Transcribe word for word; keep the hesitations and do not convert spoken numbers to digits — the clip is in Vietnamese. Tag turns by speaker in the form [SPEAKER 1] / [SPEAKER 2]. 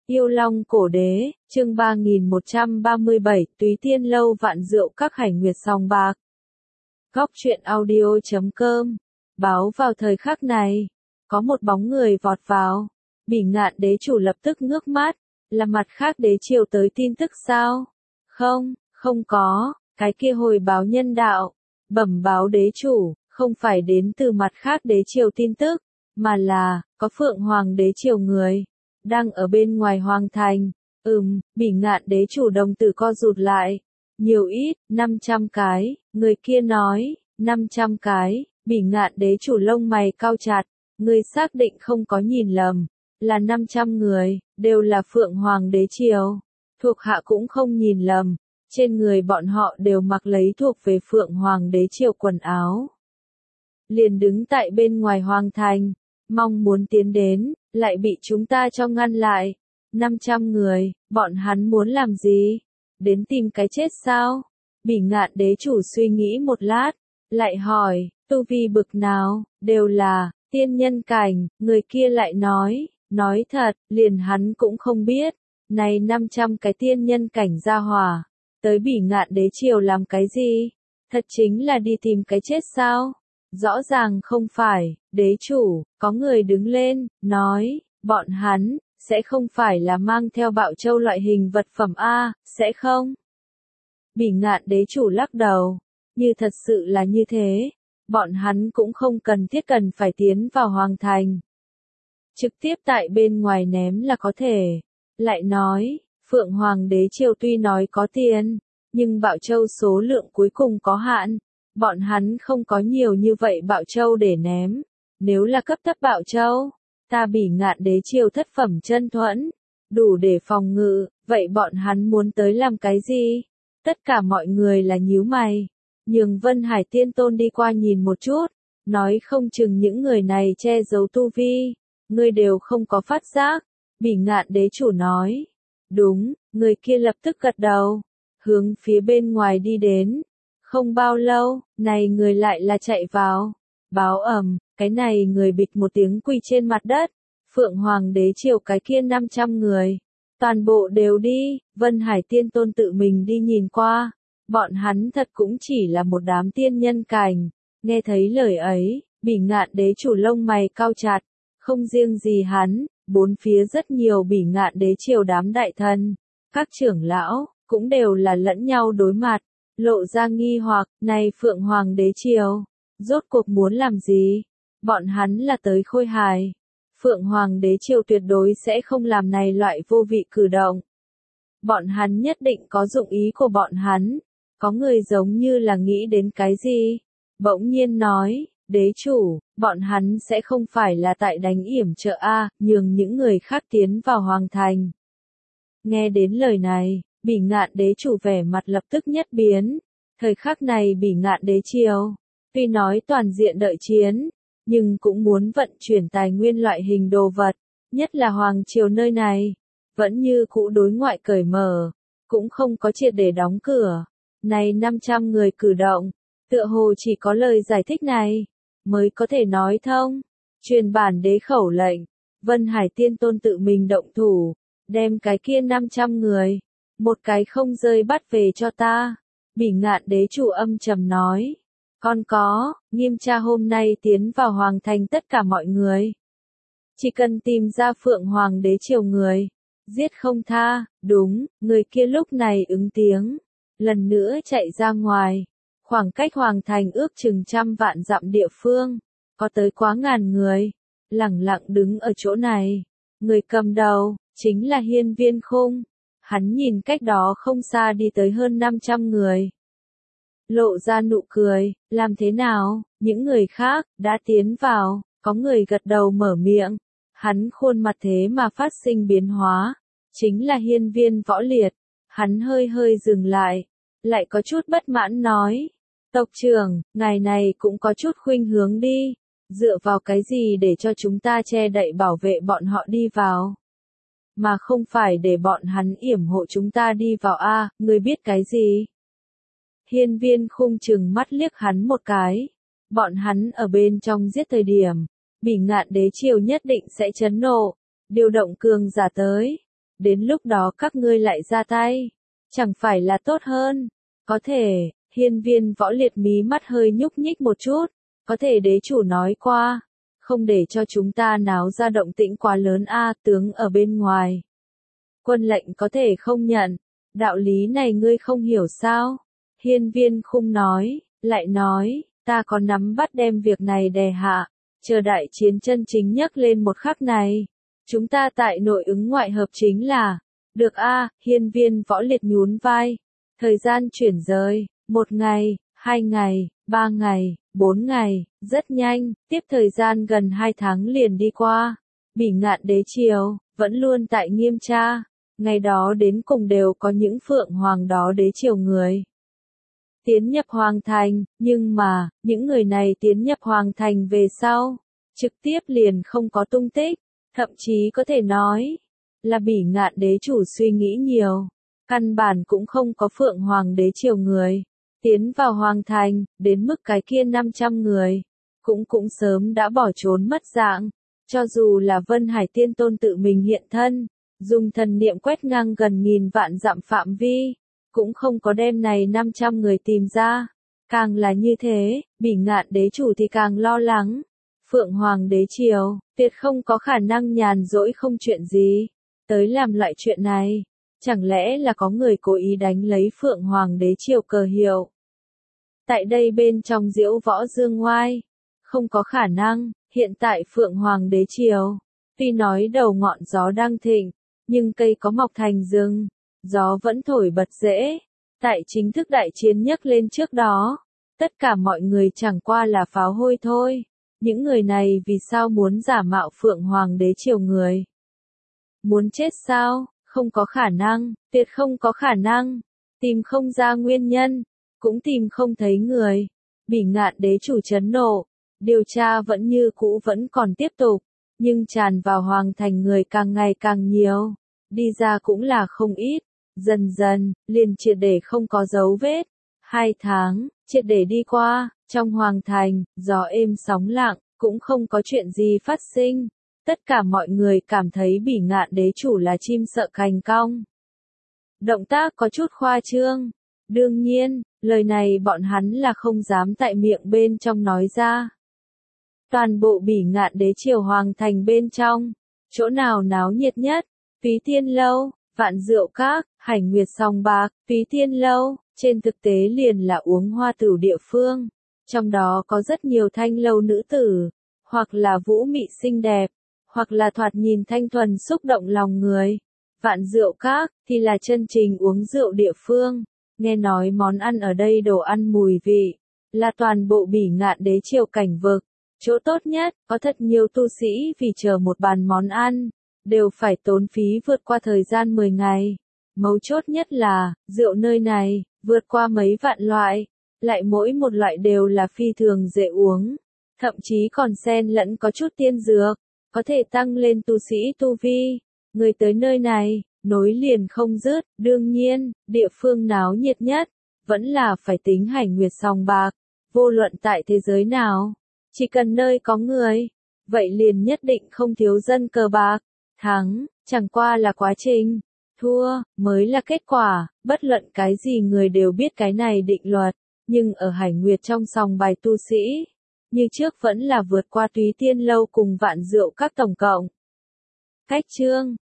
[SPEAKER 1] Yêu Long Cổ Đế, chương ba nghìn một trăm ba mươi bảy, Túy Tiên Lâu Vạn Rượu Các Hải Nguyệt Sòng Bạc. Góc truyện audio chấm com. Báo vào thời khắc này, có một bóng người vọt vào. Bỉ Ngạn đế chủ lập tức ngước mắt, là mặt khác đế triều tới tin tức sao? Không, không có, cái kia hồi báo nhân đạo. Bẩm báo đế chủ, không phải đến từ mặt khác đế triều tin tức, mà là, có Phượng Hoàng đế triều người. Đang ở bên ngoài hoàng thành. Ừm, Bỉ Ngạn đế chủ đồng tử co rụt lại. Nhiều ít, năm trăm cái, người kia nói, năm trăm cái, Bỉ Ngạn đế chủ lông mày cao chặt, người xác định không có nhìn lầm, là năm trăm người, đều là Phượng Hoàng đế triều. Thuộc hạ cũng không nhìn lầm, trên người bọn họ đều mặc lấy thuộc về Phượng Hoàng đế triều quần áo. Liền đứng tại bên ngoài hoàng thành, mong muốn tiến đến, lại bị chúng ta cho ngăn lại. năm trăm người, bọn hắn muốn làm gì? Đến tìm cái chết sao? Bỉ Ngạn đế chủ suy nghĩ một lát, lại hỏi, tu vi bực nào, đều là, tiên nhân cảnh, người kia lại nói, nói thật, liền hắn cũng không biết, này năm trăm cái tiên nhân cảnh gia hỏa, tới Bỉ Ngạn đế triều làm cái gì? Thật chính là đi tìm cái chết sao? Rõ ràng không phải, đế chủ, có người đứng lên, nói, bọn hắn, sẽ không phải là mang theo Bạo Châu loại hình vật phẩm A, sẽ không? Bỉ Ngạn đế chủ lắc đầu, như thật sự là như thế, bọn hắn cũng không cần thiết cần phải tiến vào hoàng thành. Trực tiếp tại bên ngoài ném là có thể. Lại nói, Phượng Hoàng đế triều tuy nói có tiền, nhưng Bạo Châu số lượng cuối cùng có hạn. Bọn hắn không có nhiều như vậy Bạo Châu để ném. Nếu là cấp thấp Bạo Châu, ta Bỉ Ngạn đế triều thất phẩm chân thuẫn, đủ để phòng ngự, vậy bọn hắn muốn tới làm cái gì? Tất cả mọi người là nhíu mày. Nhường Vân Hải Tiên Tôn đi qua nhìn một chút, nói không chừng những người này che giấu tu vi, ngươi đều không có phát giác. Bỉ Ngạn đế chủ nói, đúng, người kia lập tức gật đầu, hướng phía bên ngoài đi đến. Không bao lâu, này người lại là chạy vào, báo ầm, cái này người bịch một tiếng quỳ trên mặt đất. Phượng Hoàng đế triều cái kia năm trăm người, toàn bộ đều đi. Vân Hải Tiên Tôn tự mình đi nhìn qua, bọn hắn thật cũng chỉ là một đám tiên nhân cảnh. Nghe thấy lời ấy, Bỉ Ngạn đế chủ lông mày cao chặt, không riêng gì hắn, bốn phía rất nhiều Bỉ Ngạn đế triều đám đại thần, các trưởng lão, cũng đều là lẫn nhau đối mặt, lộ ra nghi hoặc, này Phượng Hoàng đế triều, rốt cuộc muốn làm gì? Bọn hắn là tới khôi hài. Phượng Hoàng đế triều tuyệt đối sẽ không làm này loại vô vị cử động. Bọn hắn nhất định có dụng ý của bọn hắn. Có người giống như là nghĩ đến cái gì? Bỗng nhiên nói, đế chủ, bọn hắn sẽ không phải là tại đánh yểm trợ A, nhường những người khác tiến vào hoàng thành. Nghe đến lời này, Bỉ Ngạn đế chủ vẻ mặt lập tức nhất biến. Thời khắc này Bỉ Ngạn đế triều, tuy nói toàn diện đợi chiến, nhưng cũng muốn vận chuyển tài nguyên loại hình đồ vật, nhất là hoàng triều nơi này, vẫn như cũ đối ngoại cởi mở, cũng không có triệt để đóng cửa. Này năm trăm người cử động, tựa hồ chỉ có lời giải thích này mới có thể nói thông. Truyền bản đế khẩu lệnh, Vân Hải Tiên Tôn tự mình động thủ, đem cái kia năm trăm người, một cái không rơi bắt về cho ta. Bỉ Ngạn đế chủ âm trầm nói, còn có, nghiêm tra hôm nay tiến vào hoàng thành tất cả mọi người. Chỉ cần tìm ra Phượng Hoàng đế triều người, giết không tha. Đúng, người kia lúc này ứng tiếng, lần nữa chạy ra ngoài. Khoảng cách hoàng thành ước chừng trăm vạn dặm địa phương, có tới quá ngàn người, lẳng lặng đứng ở chỗ này. Người cầm đầu, chính là Hiên Viên Khung. Hắn nhìn cách đó không xa đi tới hơn năm trăm người. Lộ ra nụ cười, làm thế nào, những người khác, đã tiến vào, có người gật đầu mở miệng. Hắn khuôn mặt thế mà phát sinh biến hóa, chính là Hiên Viên Võ Liệt. Hắn hơi hơi dừng lại, lại có chút bất mãn nói, tộc trưởng, ngài này cũng có chút khuynh hướng đi, dựa vào cái gì để cho chúng ta che đậy bảo vệ bọn họ đi vào, mà không phải để bọn hắn yểm hộ chúng ta đi vào a, ngươi biết cái gì? Hiên Viên Khung chừng mắt liếc hắn một cái, bọn hắn ở bên trong giết thời điểm, Bỉ Ngạn đế triều nhất định sẽ chấn nộ, điều động cường giả tới. đến lúc đó các ngươi lại ra tay, chẳng phải là tốt hơn? Có thể, hiên viên võ liệt mí mắt hơi nhúc nhích một chút, có thể đế chủ nói qua, không để cho chúng ta náo ra động tĩnh quá lớn a, tướng ở bên ngoài. Quân lệnh có thể không nhận, đạo lý này ngươi không hiểu sao? Hiên viên khung nói, lại nói, ta có nắm bắt đem việc này đè hạ, chờ đại chiến chân chính nhấc lên một khắc này. Chúng ta tại nội ứng ngoại hợp chính là, được a, hiên viên võ liệt nhún vai. Thời gian chuyển rời, một ngày, hai ngày, ba ngày, bốn ngày, rất nhanh, tiếp thời gian gần hai tháng liền đi qua. Bỉ Ngạn đế triều, vẫn luôn tại nghiêm tra, ngày đó đến cùng đều có những phượng hoàng đó đế triều người tiến nhập hoàng thành, nhưng mà, những người này tiến nhập hoàng thành về sau, trực tiếp liền không có tung tích, thậm chí có thể nói, là Bỉ Ngạn đế chủ suy nghĩ nhiều, căn bản cũng không có phượng hoàng đế triều người tiến vào hoàng thành, đến mức cái kia năm trăm người, cũng cũng sớm đã bỏ trốn mất dạng, cho dù là Vân Hải Tiên Tôn tự mình hiện thân, dùng thần niệm quét ngang gần nghìn vạn dặm phạm vi, cũng không có đem này năm trăm người tìm ra. Càng là như thế, Bỉ Ngạn đế chủ thì càng lo lắng. Phượng Hoàng đế triều, tuyệt không có khả năng nhàn rỗi không chuyện gì, tới làm loại chuyện này. Chẳng lẽ là có người cố ý đánh lấy Phượng Hoàng đế triều cờ hiệu? Tại đây bên trong diễu võ dương ngoai, không có khả năng, hiện tại Phượng Hoàng đế triều, tuy nói đầu ngọn gió đang thịnh, nhưng cây có mọc thành rừng, gió vẫn thổi bật rễ. Tại chính thức đại chiến nhấc lên trước đó, tất cả mọi người chẳng qua là pháo hôi thôi. Những người này vì sao muốn giả mạo Phượng Hoàng đế triều người? Muốn chết sao? Không có khả năng, tuyệt không có khả năng. Tìm không ra nguyên nhân, cũng tìm không thấy người. Bỉ Ngạn đế chủ chấn nộ, điều tra vẫn như cũ vẫn còn tiếp tục, nhưng tràn vào hoàng thành người càng ngày càng nhiều, đi ra cũng là không ít, dần dần, liền triệt để không có dấu vết. Hai tháng, triệt để đi qua, trong hoàng thành, gió êm sóng lặng, cũng không có chuyện gì phát sinh. Tất cả mọi người cảm thấy Bỉ Ngạn đế chủ là chim sợ cành cong. Động tác có chút khoa trương. Đương nhiên, lời này bọn hắn là không dám tại miệng bên trong nói ra. Toàn bộ Bỉ Ngạn đế triều hoàng thành bên trong, chỗ nào náo nhiệt nhất? Túy Tiên Lâu, Vạn Rượu Các, Hành Nguyệt Sòng Bạc. Túy Tiên Lâu, trên thực tế liền là uống hoa tửu địa phương. Trong đó có rất nhiều thanh lâu nữ tử, hoặc là vũ mị xinh đẹp, hoặc là thoạt nhìn thanh thuần xúc động lòng người. Vạn Rượu Các, thì là chân chính uống rượu địa phương. Nghe nói món ăn ở đây đồ ăn mùi vị, là toàn bộ Bỉ Ngạn đế triều cảnh vực. Chỗ tốt nhất, có thật nhiều tu sĩ vì chờ một bàn món ăn, đều phải tốn phí vượt qua thời gian mười ngày. Mấu chốt nhất là, rượu nơi này, vượt qua mấy vạn loại, lại mỗi một loại đều là phi thường dễ uống, thậm chí còn xen lẫn có chút tiên dược, có thể tăng lên tu sĩ tu vi. Người tới nơi này, nối liền không dứt, đương nhiên, địa phương náo nhiệt nhất, vẫn là phải tính Hành Nguyệt Sòng Bạc, vô luận tại thế giới nào, chỉ cần nơi có người, vậy liền nhất định không thiếu dân cờ bạc. Thắng, chẳng qua là quá trình, thua, mới là kết quả, bất luận cái gì người đều biết cái này định luật, nhưng ở Hành Nguyệt trong sòng bài tu sĩ, như trước vẫn là vượt qua Túy Tiên Lâu cùng Vạn Rượu Các tổng cộng. Cách chương